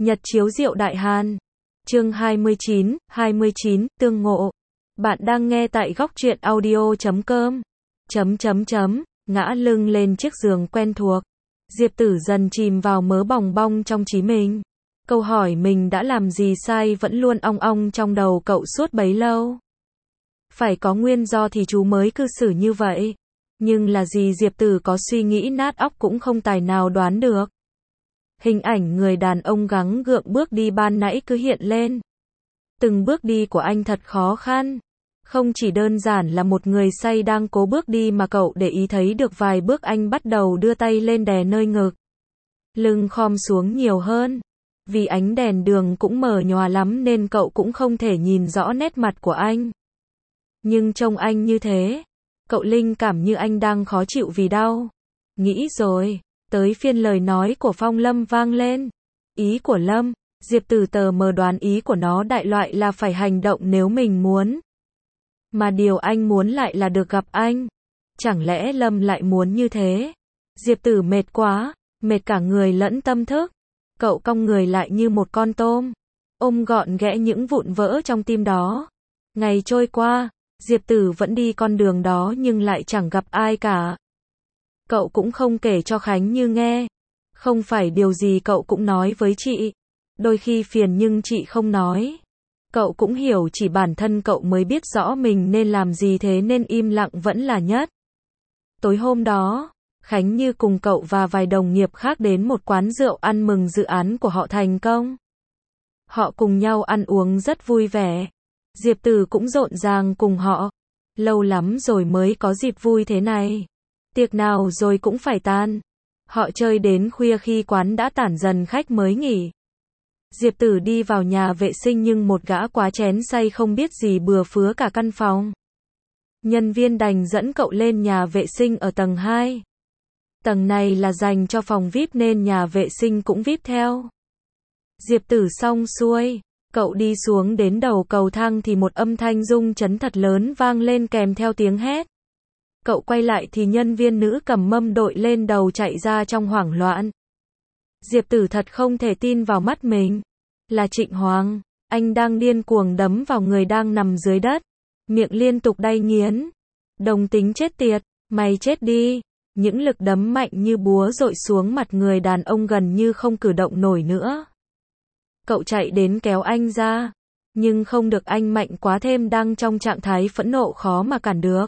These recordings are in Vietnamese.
Nhật chiếu diệu Đại Hàn. Chương 29, tương ngộ. Bạn đang nghe tại góc truyện audio.com. Ngã lưng lên chiếc giường quen thuộc. Diệp Tử dần chìm vào mớ bòng bong trong trí mình. Câu hỏi mình đã làm gì sai vẫn luôn ong ong trong đầu cậu suốt bấy lâu. Phải có nguyên do thì chú mới cư xử như vậy. Nhưng là gì Diệp Tử có suy nghĩ nát óc cũng không tài nào đoán được. Hình ảnh người đàn ông gắng gượng bước đi ban nãy cứ hiện lên. Từng bước đi của anh thật khó khăn. Không chỉ đơn giản là một người say đang cố bước đi mà cậu để ý thấy được vài bước anh bắt đầu đưa tay lên đè nơi ngực. Lưng khom xuống nhiều hơn. Vì ánh đèn đường cũng mờ nhòa lắm nên cậu cũng không thể nhìn rõ nét mặt của anh. Nhưng trông anh như thế, cậu linh cảm như anh đang khó chịu vì đau. Nghĩ rồi, tới phiên lời nói của Phong Lâm vang lên. Ý của Lâm, Diệp Tử tờ mờ đoán ý của nó đại loại là phải hành động nếu mình muốn. Mà điều anh muốn lại là được gặp anh. Chẳng lẽ Lâm lại muốn như thế? Diệp Tử mệt quá, mệt cả người lẫn tâm thức. Cậu cong người lại như một con tôm, ôm gọn ghẽ những vụn vỡ trong tim đó. Ngày trôi qua, Diệp Tử vẫn đi con đường đó nhưng lại chẳng gặp ai cả. Cậu cũng không kể cho Khánh Như nghe. Không phải điều gì cậu cũng nói với chị. Đôi khi phiền nhưng chị không nói. Cậu cũng hiểu chỉ bản thân cậu mới biết rõ mình nên làm gì thế nên im lặng vẫn là nhất. Tối hôm đó, Khánh Như cùng cậu và vài đồng nghiệp khác đến một quán rượu ăn mừng dự án của họ thành công. Họ cùng nhau ăn uống rất vui vẻ. Diệp Tử cũng rộn ràng cùng họ. Lâu lắm rồi mới có dịp vui thế này. Tiệc nào rồi cũng phải tan. Họ chơi đến khuya khi quán đã tản dần khách mới nghỉ. Diệp Tử đi vào nhà vệ sinh nhưng một gã quá chén say không biết gì bừa phứa cả căn phòng. Nhân viên đành dẫn cậu lên nhà vệ sinh ở tầng 2. Tầng này là dành cho phòng VIP nên nhà vệ sinh cũng VIP theo. Diệp Tử xong xuôi, cậu đi xuống đến đầu cầu thang thì một âm thanh rung chấn thật lớn vang lên kèm theo tiếng hét. Cậu quay lại thì nhân viên nữ cầm mâm đội lên đầu chạy ra trong hoảng loạn. Diệp Tử thật không thể tin vào mắt mình. Là Trịnh Hoàng, anh đang điên cuồng đấm vào người đang nằm dưới đất. Miệng liên tục đay nghiến. Đồng tính chết tiệt, mày chết đi. Những lực đấm mạnh như búa dội xuống mặt người đàn ông gần như không cử động nổi nữa. Cậu chạy đến kéo anh ra. Nhưng không được, anh mạnh quá thêm đang trong trạng thái phẫn nộ khó mà cản được.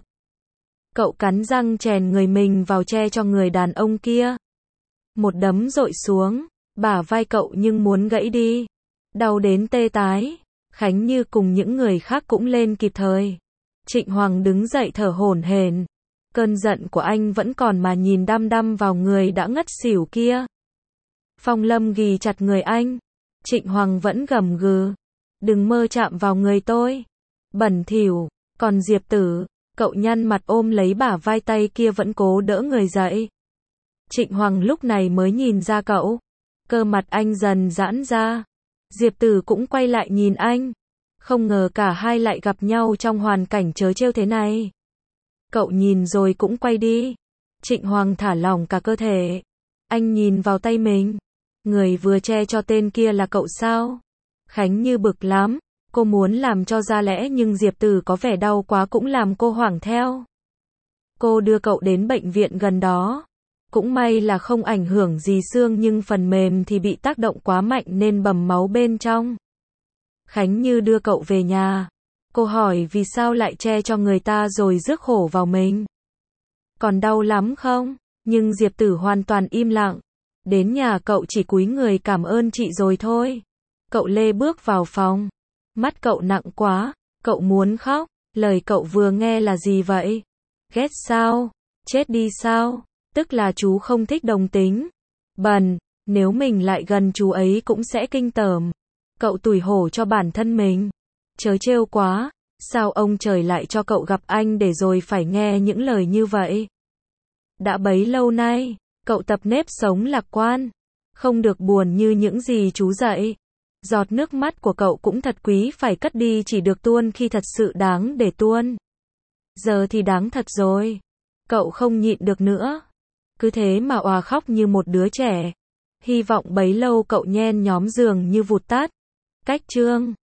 Cậu cắn răng chèn người mình vào che cho người đàn ông kia. Một đấm dội xuống, bả vai cậu nhưng muốn gãy đi. Đau đến tê tái. Khánh Như cùng những người khác cũng lên kịp thời. Trịnh Hoàng đứng dậy thở hổn hển. Cơn giận của anh vẫn còn mà nhìn đăm đăm vào người đã ngất xỉu kia. Phong Lâm ghì chặt người anh. Trịnh Hoàng vẫn gầm gừ. Đừng mơ chạm vào người tôi. Bẩn thỉu. Còn Diệp Tử, cậu nhăn mặt ôm lấy bả vai, tay kia vẫn cố đỡ người dậy. Trịnh Hoàng lúc này mới nhìn ra cậu. Cơ mặt anh dần giãn ra. Diệp Tử cũng quay lại nhìn anh. Không ngờ cả hai lại gặp nhau trong hoàn cảnh trớ trêu thế này. Cậu nhìn rồi cũng quay đi. Trịnh Hoàng thả lỏng cả cơ thể. Anh nhìn vào tay mình. Người vừa che cho tên kia là cậu sao? Khánh Như bực lắm. Cô muốn làm cho ra lẽ nhưng Diệp Tử có vẻ đau quá cũng làm cô hoảng theo. Cô đưa cậu đến bệnh viện gần đó. Cũng may là không ảnh hưởng gì xương nhưng phần mềm thì bị tác động quá mạnh nên bầm máu bên trong. Khánh Như đưa cậu về nhà. Cô hỏi vì sao lại che cho người ta rồi rước khổ vào mình. Còn đau lắm không? Nhưng Diệp Tử hoàn toàn im lặng. Đến nhà cậu chỉ cúi người cảm ơn chị rồi thôi. Cậu lê bước vào phòng. Mắt cậu nặng quá. Cậu muốn khóc. Lời cậu vừa nghe là gì vậy? Ghét sao? Chết đi sao? Tức là chú không thích đồng tính. Bần, nếu mình lại gần chú ấy cũng sẽ kinh tởm. Cậu tủi hổ cho bản thân mình. Trớ trêu quá. Sao ông trời lại cho cậu gặp anh để rồi phải nghe những lời như vậy? Đã bấy lâu nay, cậu tập nếp sống lạc quan. Không được buồn như những gì chú dạy. Giọt nước mắt của cậu cũng thật quý, phải cất đi, chỉ được tuôn khi thật sự đáng để tuôn. Giờ thì đáng thật rồi. Cậu không nhịn được nữa. Cứ thế mà òa khóc như một đứa trẻ. Hy vọng bấy lâu cậu nhen nhóm giường như vụt tắt. Cách chương